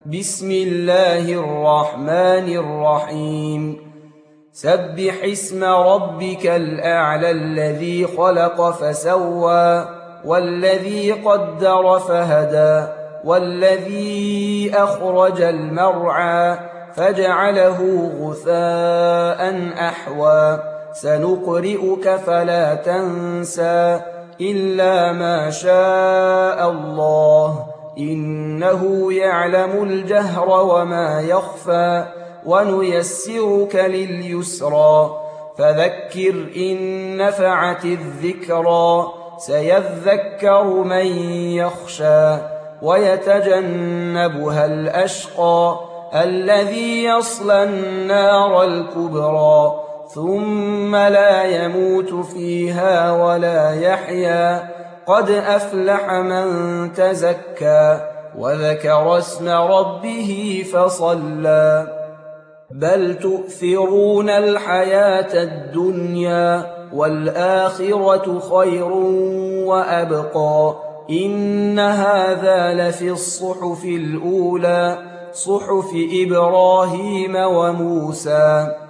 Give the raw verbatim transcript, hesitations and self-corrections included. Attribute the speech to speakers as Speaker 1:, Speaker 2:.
Speaker 1: بسم الله الرحمن الرحيم سبح اسم ربك الأعلى الذي خلق فسوى والذي قدر فهدى والذي أخرج المرعى فجعله غثاء أحوى سنقرئك فلا تنسى إلا ما شاء الله إنه يعلم الجهر وما يخفى ونيسرك لليسرى فذكر إن نفعت الذكرى سيذكر من يخشى ويتجنبها الأشقى الذي يصلى النار الكبرى ثم لا يموت فيها ولا يحيا قد أفلح من تزكى وذكر اسم ربه فصلى بل تؤثرون الحياة الدنيا والآخرة خير وأبقى إن هذا لفي الصحف الأولى صحف إبراهيم وموسى